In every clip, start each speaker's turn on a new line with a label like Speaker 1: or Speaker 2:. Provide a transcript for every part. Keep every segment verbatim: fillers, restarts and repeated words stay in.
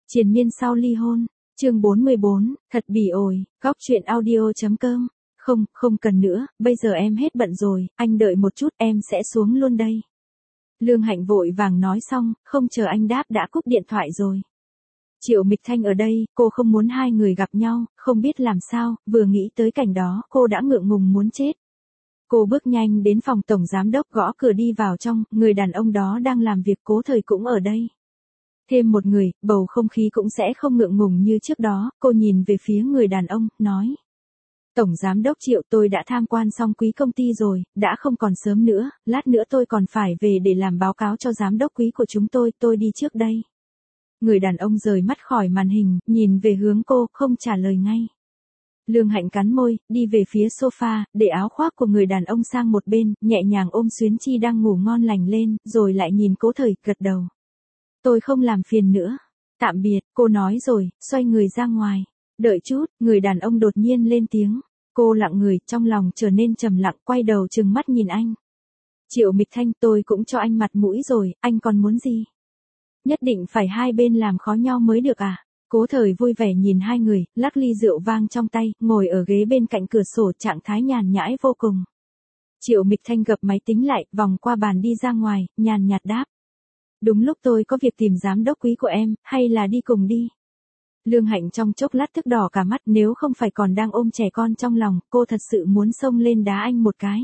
Speaker 1: Triền miên sau ly hôn, chương bốn mươi bốn, thật bỉ ổi, góc truyện audio.com. Không, không cần nữa, bây giờ em hết bận rồi, anh đợi một chút em sẽ xuống luôn đây. Lương Hạnh vội vàng nói xong, không chờ anh đáp đã cúp điện thoại rồi. Triệu Mịch Thanh ở đây, cô không muốn hai người gặp nhau, không biết làm sao, vừa nghĩ tới cảnh đó, cô đã ngượng ngùng muốn chết. Cô bước nhanh đến phòng tổng giám đốc gõ cửa đi vào trong, người đàn ông đó đang làm việc Cố Thời cũng ở đây. Thêm một người, bầu không khí cũng sẽ không ngượng ngùng như trước đó, cô nhìn về phía người đàn ông, nói. Tổng giám đốc Triệu, tôi đã tham quan xong quý công ty rồi, đã không còn sớm nữa, lát nữa tôi còn phải về để làm báo cáo cho giám đốc quý của chúng tôi, tôi đi trước đây. Người đàn ông rời mắt khỏi màn hình, nhìn về hướng cô, không trả lời ngay. Lương Hạnh cắn môi, đi về phía sofa, để áo khoác của người đàn ông sang một bên, nhẹ nhàng ôm Xuyến Chi đang ngủ ngon lành lên, rồi lại nhìn Cố Thời, gật đầu. Tôi không làm phiền nữa. Tạm biệt, cô nói rồi, xoay người ra ngoài. Đợi chút, người đàn ông đột nhiên lên tiếng. Cô lặng người, trong lòng trở nên trầm lặng, quay đầu trừng mắt nhìn anh. Triệu Mịch Thanh, tôi cũng cho anh mặt mũi rồi, anh còn muốn gì? Nhất định phải hai bên làm khó nhau mới được à? Cố Thời vui vẻ nhìn hai người, lắc ly rượu vang trong tay, ngồi ở ghế bên cạnh cửa sổ, trạng thái nhàn nhãi vô cùng. Triệu Mịch Thanh gập máy tính lại, vòng qua bàn đi ra ngoài, nhàn nhạt đáp. Đúng lúc tôi có việc tìm giám đốc quý của em, hay là đi cùng đi? Lương Hạnh trong chốc lát tức đỏ cả mắt, nếu không phải còn đang ôm trẻ con trong lòng, cô thật sự muốn xông lên đá anh một cái.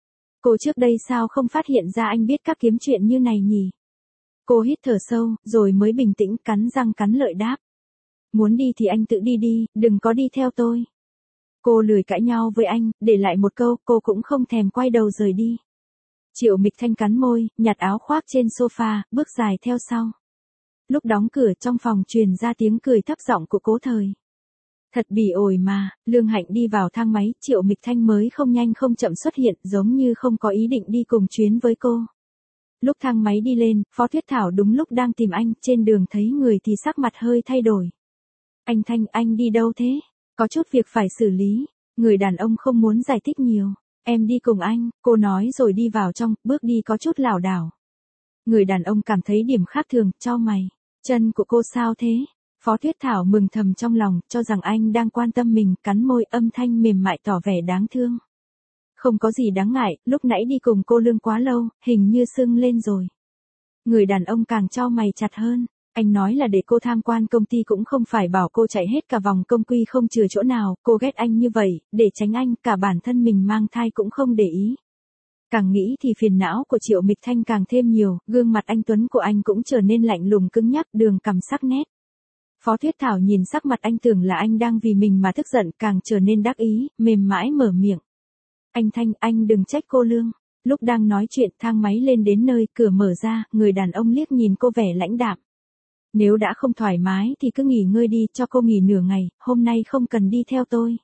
Speaker 1: Cô trước đây sao không phát hiện ra anh biết các kiếm chuyện như này nhỉ? Cô hít thở sâu, rồi mới bình tĩnh cắn răng cắn lợi đáp. Muốn đi thì anh tự đi đi, đừng có đi theo tôi. Cô lười cãi nhau với anh, để lại một câu, cô cũng không thèm quay đầu rời đi. Triệu Mịch Thanh cắn môi, nhặt áo khoác trên sofa, bước dài theo sau. Lúc đóng cửa trong phòng truyền ra tiếng cười thấp giọng của Cố Thời. Thật bỉ ổi mà, Lương Hạnh đi vào thang máy, Triệu Mịch Thanh mới không nhanh không chậm xuất hiện, giống như không có ý định đi cùng chuyến với cô. Lúc thang máy đi lên, Phó Tuyết Thảo đúng lúc đang tìm anh, trên đường thấy người thì sắc mặt hơi thay đổi. Anh Thanh, anh đi đâu thế? Có chút việc phải xử lý. Người đàn ông không muốn giải thích nhiều. Em đi cùng anh, cô nói rồi đi vào trong, bước đi có chút lảo đảo. Người đàn ông cảm thấy điểm khác thường, chau mày. Chân của cô sao thế? Phó Tuyết Thảo mừng thầm trong lòng, cho rằng anh đang quan tâm mình, cắn môi, âm thanh mềm mại tỏ vẻ đáng thương. Không có gì đáng ngại, lúc nãy đi cùng cô Lương quá lâu, hình như sưng lên rồi. Người đàn ông càng chau mày chặt hơn. Anh nói là để cô tham quan công ty cũng không phải bảo cô chạy hết cả vòng công ty không chừa chỗ nào, cô ghét anh như vậy, để tránh anh, cả bản thân mình mang thai cũng không để ý. Càng nghĩ thì phiền não của Triệu Mịch Thanh càng thêm nhiều, gương mặt anh tuấn của anh cũng trở nên lạnh lùng cứng nhắc, đường cằm sắc nét. Phó Tuyết Thảo nhìn sắc mặt anh tưởng là anh đang vì mình mà tức giận, càng trở nên đắc ý, mềm mãi mở miệng. Anh Thanh, anh đừng trách cô Lương. Lúc đang nói chuyện, thang máy lên đến nơi, cửa mở ra, người đàn ông liếc nhìn cô vẻ lãnh đạm. Nếu đã không thoải mái thì cứ nghỉ ngơi đi, cho cô nghỉ nửa ngày, hôm nay không cần đi theo tôi.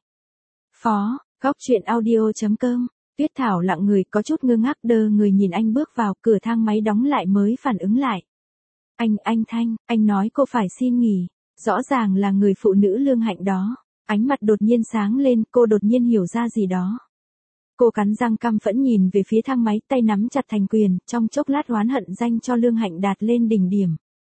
Speaker 1: Phó, góc truyện audio.com. Tuyết Thảo lặng người, có chút ngơ ngác, đơ người nhìn anh bước vào, cửa thang máy đóng lại mới phản ứng lại. Anh, anh Thanh, anh nói cô phải xin nghỉ. Rõ ràng là người phụ nữ Lương Hạnh đó. Ánh mặt đột nhiên sáng lên, cô đột nhiên hiểu ra gì đó. Cô cắn răng căm phẫn nhìn về phía thang máy, tay nắm chặt thành quyền, trong chốc lát oán hận danh cho Lương Hạnh đạt lên đỉnh điểm.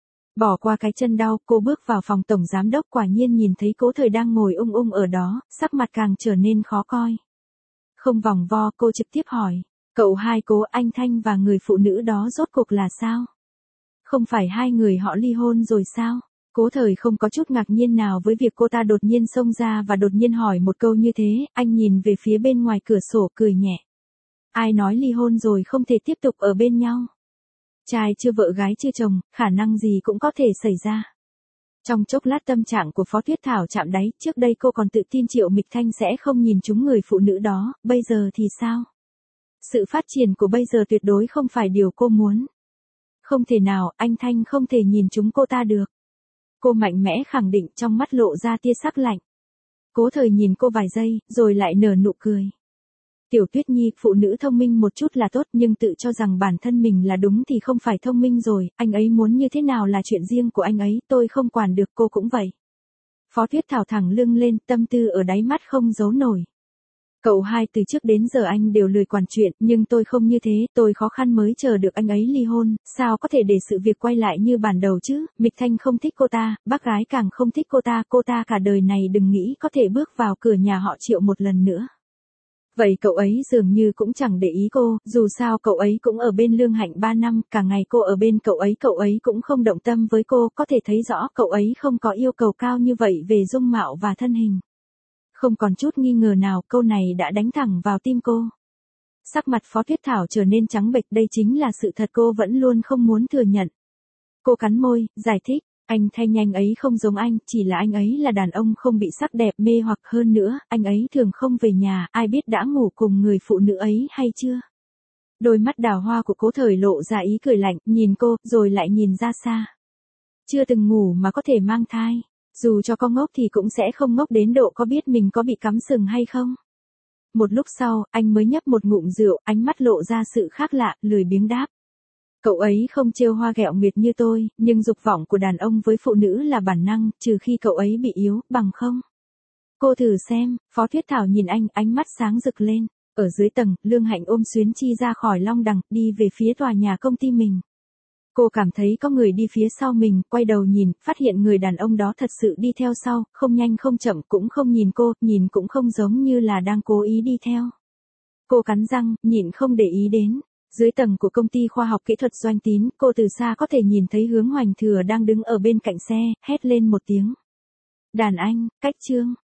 Speaker 1: Bỏ qua cái chân đau, cô bước vào phòng tổng giám đốc, quả nhiên nhìn thấy Cố Thời đang ngồi ung ung ở đó, sắc mặt càng trở nên khó coi. Không vòng vo, cô trực tiếp hỏi, cậu hai Cố, anh Thanh và người phụ nữ đó rốt cuộc là sao? Không phải hai người họ ly hôn rồi sao? Cố Thời không có chút ngạc nhiên nào với việc cô ta đột nhiên xông ra và đột nhiên hỏi một câu như thế, anh nhìn về phía bên ngoài cửa sổ cười nhẹ. Ai nói ly hôn rồi không thể tiếp tục ở bên nhau? Trai chưa vợ gái chưa chồng, khả năng gì cũng có thể xảy ra. Trong chốc lát tâm trạng của Phó Tuyết Thảo chạm đáy, trước đây cô còn tự tin Triệu Mịch Thanh sẽ không nhìn trúng người phụ nữ đó, bây giờ thì sao? Sự phát triển của bây giờ tuyệt đối không phải điều cô muốn. Không thể nào, anh Thanh không thể nhìn trúng cô ta được. Cô mạnh mẽ khẳng định, trong mắt lộ ra tia sắc lạnh. Cố Thời nhìn cô vài giây, rồi lại nở nụ cười. Tiểu Tuyết Nhi, phụ nữ thông minh một chút là tốt, nhưng tự cho rằng bản thân mình là đúng thì không phải thông minh rồi, anh ấy muốn như thế nào là chuyện riêng của anh ấy, tôi không quản được, cô cũng vậy. Phó Tuyết Thảo thẳng lưng lên, tâm tư ở đáy mắt không giấu nổi. Cậu hai từ trước đến giờ anh đều lười quản chuyện, nhưng tôi không như thế, tôi khó khăn mới chờ được anh ấy ly hôn, sao có thể để sự việc quay lại như bản đầu chứ, Mịch Thanh không thích cô ta, bác gái càng không thích cô ta, cô ta cả đời này đừng nghĩ có thể bước vào cửa nhà họ Triệu một lần nữa. Vậy cậu ấy dường như cũng chẳng để ý cô, dù sao cậu ấy cũng ở bên Lương Hạnh ba năm, cả ngày cô ở bên cậu ấy cậu ấy cũng không động tâm với cô, có thể thấy rõ cậu ấy không có yêu cầu cao như vậy về dung mạo và thân hình. Không còn chút nghi ngờ nào, câu này đã đánh thẳng vào tim cô. Sắc mặt Phó Tuyết Thảo trở nên trắng bệch, đây chính là sự thật cô vẫn luôn không muốn thừa nhận. Cô cắn môi, giải thích, anh Thanh anh ấy không giống anh, chỉ là anh ấy là đàn ông không bị sắc đẹp mê hoặc, hơn nữa, anh ấy thường không về nhà, ai biết đã ngủ cùng người phụ nữ ấy hay chưa. Đôi mắt đào hoa của Cố Thời lộ ra ý cười lạnh, nhìn cô, rồi lại nhìn ra xa. Chưa từng ngủ mà có thể mang thai. Dù cho có ngốc thì cũng sẽ không ngốc đến độ có biết mình có bị cắm sừng hay không. Một lúc sau, anh mới nhấp một ngụm rượu, ánh mắt lộ ra sự khác lạ, lười biếng đáp. Cậu ấy không trêu hoa ghẹo nguyệt như tôi, nhưng dục vọng của đàn ông với phụ nữ là bản năng, trừ khi cậu ấy bị yếu, bằng không. Cô thử xem, Phó Tuyết Thảo nhìn anh, ánh mắt sáng rực lên. Ở dưới tầng, Lương Hạnh ôm Xuyến Chi ra khỏi long đằng, đi về phía tòa nhà công ty mình. Cô cảm thấy có người đi phía sau mình, quay đầu nhìn, phát hiện người đàn ông đó thật sự đi theo sau, không nhanh không chậm, cũng không nhìn cô, nhìn cũng không giống như là đang cố ý đi theo. Cô cắn răng, nhịn không để ý đến. Dưới tầng của công ty khoa học kỹ thuật Doanh Tín, cô từ xa có thể nhìn thấy Hướng Hoành Thừa đang đứng ở bên cạnh xe, hét lên một tiếng. Đàn anh, cách Trương.